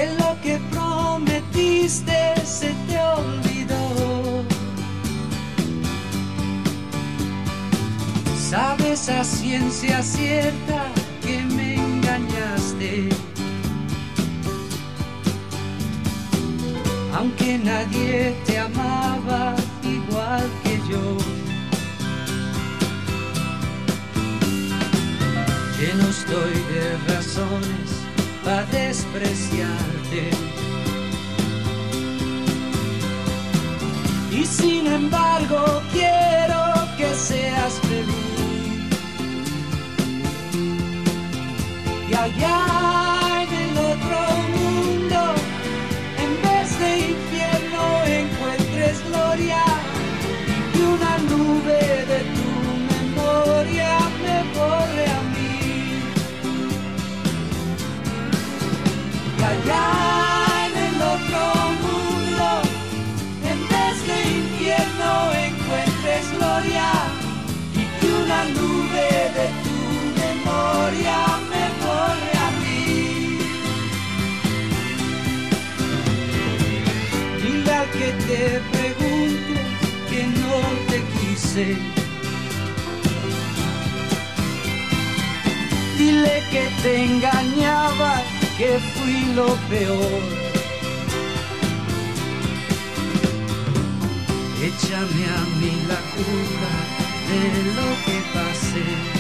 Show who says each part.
Speaker 1: que lo que prometiste se te olvidó. Sabes a ciencia cierta que me engañaste, aunque nadie te amaba igual que yo. Lleno estoy de razones para despreciarte, y sin embargo quiero que seas feliz. Y allá en el otro mundo, en vez de infierno encuentres gloria, y que una nube de tu memoria me borre a mí. Y allá en el otro mundo, en vez de infierno encuentres gloria, y que una nube de tu memoria me borre a mí. Dile al que te pregunte que no te quise. Dile que te engañaba, que fui lo peor. Échame a mí la culpa de lo que pasé.